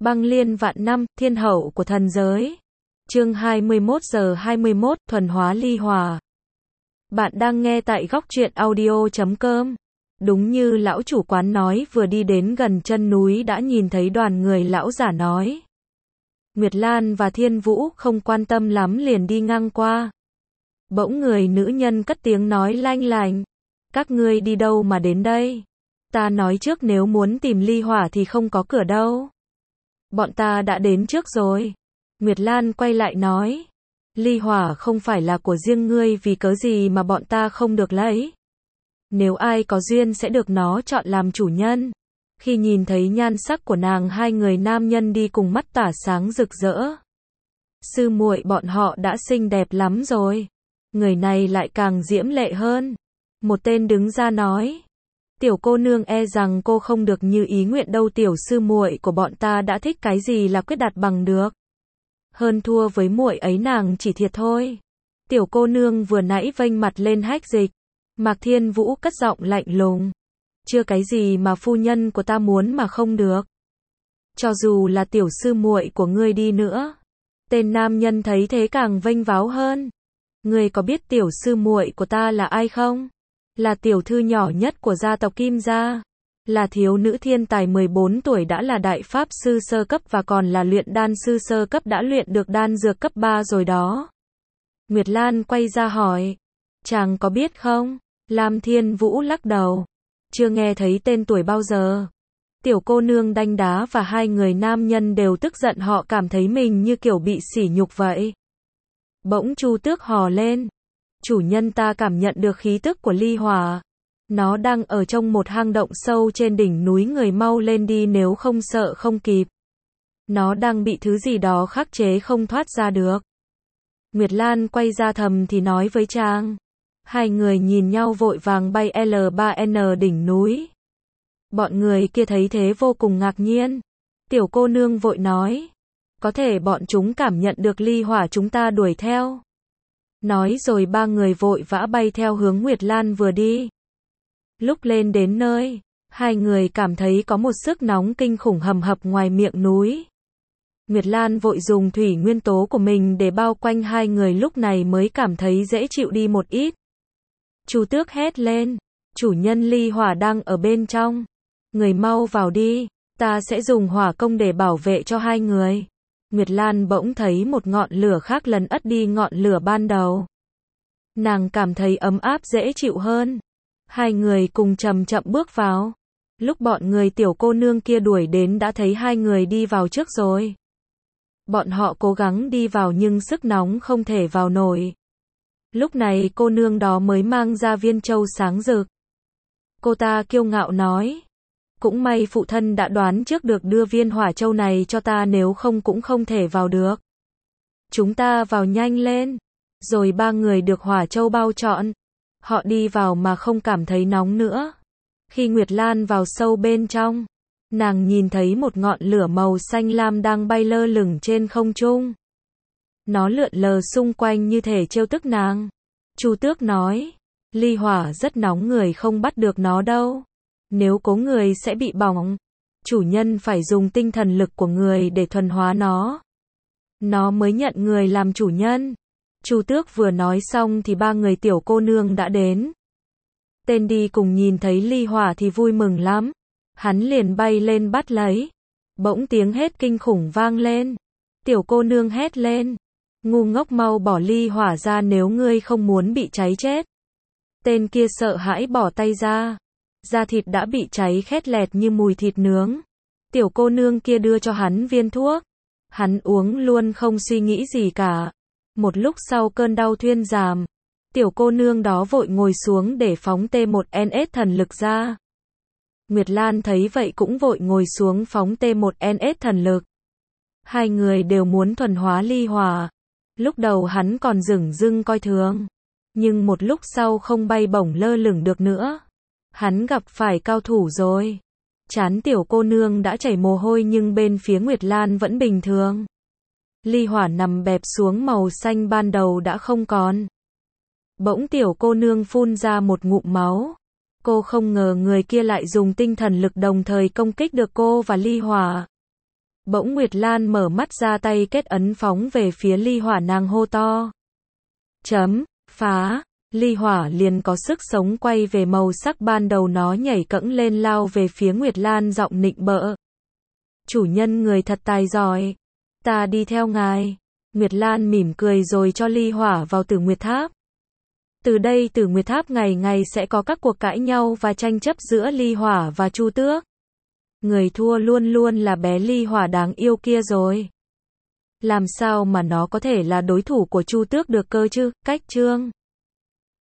Băng liên vạn năm, thiên hậu của thần giới. Chương 21:21, thuần hóa ly hỏa. Bạn đang nghe tại góc truyện audio.com. Đúng như lão chủ quán nói, vừa đi đến gần chân núi đã nhìn thấy đoàn người. Lão giả nói. Nguyệt Lan và Thiên Vũ không quan tâm lắm liền đi ngang qua. Bỗng người nữ nhân cất tiếng nói lanh lành. Các ngươi đi đâu mà đến đây? Ta nói trước nếu muốn tìm ly hỏa thì không có cửa đâu. Bọn ta đã đến trước rồi. Nguyệt Lan quay lại nói. Ly hỏa không phải là của riêng ngươi, vì cớ gì mà bọn ta không được lấy? Nếu ai có duyên sẽ được nó chọn làm chủ nhân. Khi nhìn thấy nhan sắc của nàng, hai người nam nhân đi cùng mắt tỏa sáng rực rỡ. Sư muội bọn họ đã xinh đẹp lắm rồi. Người này lại càng diễm lệ hơn. Một tên đứng ra nói. Tiểu cô nương, e rằng cô không được như ý nguyện đâu, tiểu sư muội của bọn ta đã thích cái gì là quyết đạt bằng được. Hơn thua với muội ấy nàng chỉ thiệt thôi. Tiểu cô nương vừa nãy vênh mặt lên hách dịch. Mạc Thiên Vũ cất giọng lạnh lùng. Chưa cái gì mà phu nhân của ta muốn mà không được. Cho dù là tiểu sư muội của ngươi đi nữa. Tên nam nhân thấy thế càng vênh váo hơn. Ngươi có biết tiểu sư muội của ta là ai không? Là tiểu thư nhỏ nhất của gia tộc Kim gia. Là thiếu nữ thiên tài 14 tuổi đã là đại pháp sư sơ cấp và còn là luyện đan sư sơ cấp, đã luyện được đan dược cấp 3 rồi đó. Nguyệt Lan quay ra hỏi. Chàng có biết không? Lam Thiên Vũ lắc đầu. Chưa nghe thấy tên tuổi bao giờ. Tiểu cô nương đanh đá và hai người nam nhân đều tức giận, họ cảm thấy mình như kiểu bị sỉ nhục vậy. Bỗng Chu Tước hò lên. Chủ nhân, ta cảm nhận được khí tức của ly hỏa. Nó đang ở trong một hang động sâu trên đỉnh núi, người mau lên đi nếu không sợ không kịp. Nó đang bị thứ gì đó khắc chế không thoát ra được. Nguyệt Lan quay ra thầm thì nói với chàng. Hai người nhìn nhau vội vàng bay L3N đỉnh núi. Bọn người kia thấy thế vô cùng ngạc nhiên. Tiểu cô nương vội nói. Có thể bọn chúng cảm nhận được ly hỏa chúng ta đuổi theo. Nói rồi ba người vội vã bay theo hướng Nguyệt Lan vừa đi. Lúc lên đến nơi, hai người cảm thấy có một sức nóng kinh khủng hầm hập ngoài miệng núi. Nguyệt Lan vội dùng thủy nguyên tố của mình để bao quanh hai người, lúc này mới cảm thấy dễ chịu đi một ít. Chu Tước hét lên, chủ nhân, ly hỏa đang ở bên trong. Người mau vào đi, ta sẽ dùng hỏa công để bảo vệ cho hai người. Nguyệt Lan bỗng thấy một ngọn lửa khác lấn át đi ngọn lửa ban đầu. Nàng cảm thấy ấm áp dễ chịu hơn. Hai người cùng chậm chậm bước vào. Lúc bọn người tiểu cô nương kia đuổi đến đã thấy hai người đi vào trước rồi. Bọn họ cố gắng đi vào nhưng sức nóng không thể vào nổi. Lúc này cô nương đó mới mang ra viên châu sáng rực. Cô ta kiêu ngạo nói. Cũng may phụ thân đã đoán trước được đưa viên hỏa châu này cho ta, nếu không cũng không thể vào được. Chúng ta vào nhanh lên. Rồi ba người được hỏa châu bao trọn. Họ đi vào mà không cảm thấy nóng nữa. Khi Nguyệt Lan vào sâu bên trong, nàng nhìn thấy một ngọn lửa màu xanh lam đang bay lơ lửng trên không trung. Nó lượn lờ xung quanh như thể trêu tức nàng. Chu Tước nói, ly hỏa rất nóng, người không bắt được nó đâu. Nếu cố người sẽ bị bỏng. Chủ nhân phải dùng tinh thần lực của người để thuần hóa nó. Nó mới nhận người làm chủ nhân. Chu Tước vừa nói xong thì ba người tiểu cô nương đã đến. Tên đi cùng nhìn thấy ly hỏa thì vui mừng lắm. Hắn liền bay lên bắt lấy. Bỗng tiếng hét kinh khủng vang lên. Tiểu cô nương hét lên. Ngu ngốc, mau bỏ ly hỏa ra nếu ngươi không muốn bị cháy chết. Tên kia sợ hãi bỏ tay ra. Da thịt đã bị cháy khét lẹt như mùi thịt nướng. Tiểu cô nương kia đưa cho hắn viên thuốc. Hắn uống luôn không suy nghĩ gì cả. Một lúc sau cơn đau thuyên giảm. Tiểu cô nương đó vội ngồi xuống để phóng T1NS thần lực ra. Nguyệt Lan thấy vậy cũng vội ngồi xuống phóng T1NS thần lực. Hai người đều muốn thuần hóa ly hỏa. Lúc đầu hắn còn dửng dưng coi thường. Nhưng một lúc sau không bay bổng lơ lửng được nữa. Hắn gặp phải cao thủ rồi. Trán tiểu cô nương đã chảy mồ hôi nhưng bên phía Nguyệt Lan vẫn bình thường. Ly hỏa nằm bẹp xuống, màu xanh ban đầu đã không còn. Bỗng tiểu cô nương phun ra một ngụm máu. Cô không ngờ người kia lại dùng tinh thần lực đồng thời công kích được cô và ly hỏa. Bỗng Nguyệt Lan mở mắt ra, tay kết ấn phóng về phía ly hỏa, nàng hô to. Phá! Ly hỏa liền có sức sống quay về màu sắc ban đầu, nó nhảy cẫng lên lao về phía Nguyệt Lan, giọng nịnh bợ. Chủ nhân người thật tài giỏi. Ta đi theo ngài. Nguyệt Lan mỉm cười rồi cho ly hỏa vào Tử Nguyệt Tháp. Từ đây Tử Nguyệt Tháp ngày ngày sẽ có các cuộc cãi nhau và tranh chấp giữa ly hỏa và Chu Tước. Người thua luôn luôn là bé ly hỏa đáng yêu kia rồi. Làm sao mà nó có thể là đối thủ của Chu Tước được cơ chứ? Cách chương